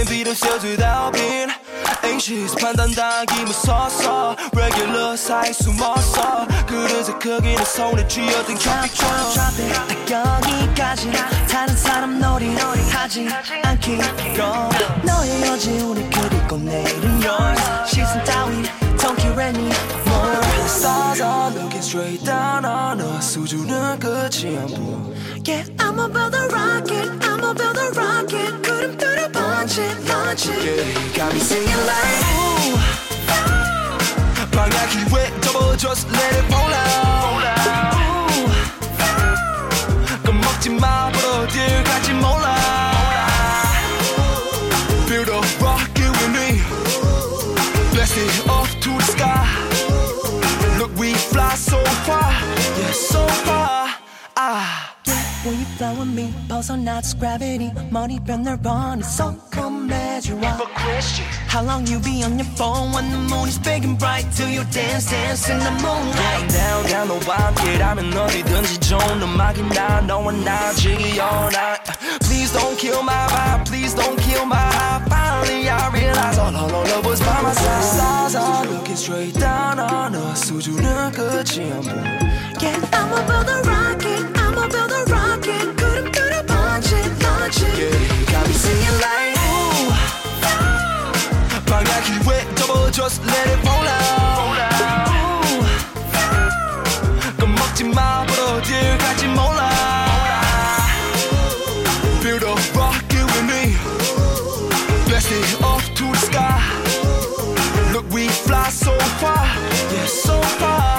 비를 씌워주다 빈 Anxious 판단당하기 무서웠어 Regular 사이 숨었어 그릇의 크기는 손에 쥐어든 트로픽처럼 딱 여기까지 다른 사람 놀이 하지 않기로 너의 여지 오늘 그리고 내일은 yours 시선 따윈 don't care anymore The stars are looking straight down on us 수준은 끝이 안 보여 Yeah, I'ma build a rocket I'ma build a rocket 구름 뚫어 launch it Yeah, got me singing like ooh 방향키 왜 접어 just let it roll out 겁먹지 마 but 어딜 갈지 몰라 Build a rocket with me Blast it up to the sky Look we fly so far Yeah so far When you fly with me 벗어나지 gravity 머리변 널 보니 성큼해져 How long you be on your phone when the moon is big and bright Do you dance in the moonlight down 너와 함께라면 어디든지 좋은 음악이 나 너와 나 지기 all night Please don't kill my vibe Please don't kill my vibe Finally I realize all love was by my side Stars are looking straight down on us 수준은 끝이 안 보여 Yeah, I'ma build a rocket I'ma build a rocket 구름 뚫어 launch it Yeah, got me singing like ooh 방향키 왜 접어 just let it roll out 겁먹지 마 but 어딜 갈지 몰라 Build a rocket with me Blast it up to the sky Look we fly so far Yeah so far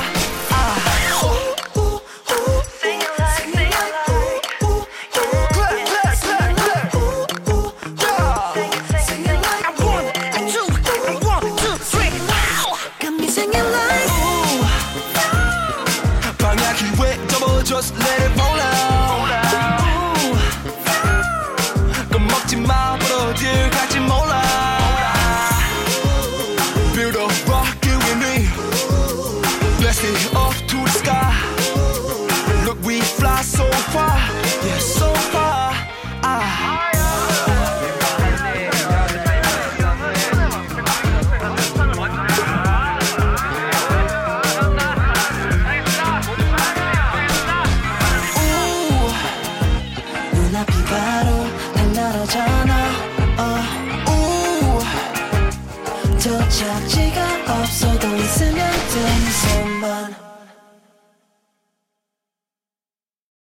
Just let it roll out 겁먹지 마 but 어딜 갈지 몰라 Build a rocket with me Blast it up to the sky Look we fly so far Yeah so far 눈앞이 바로 달라라잖아 도착지가 없어도 있으면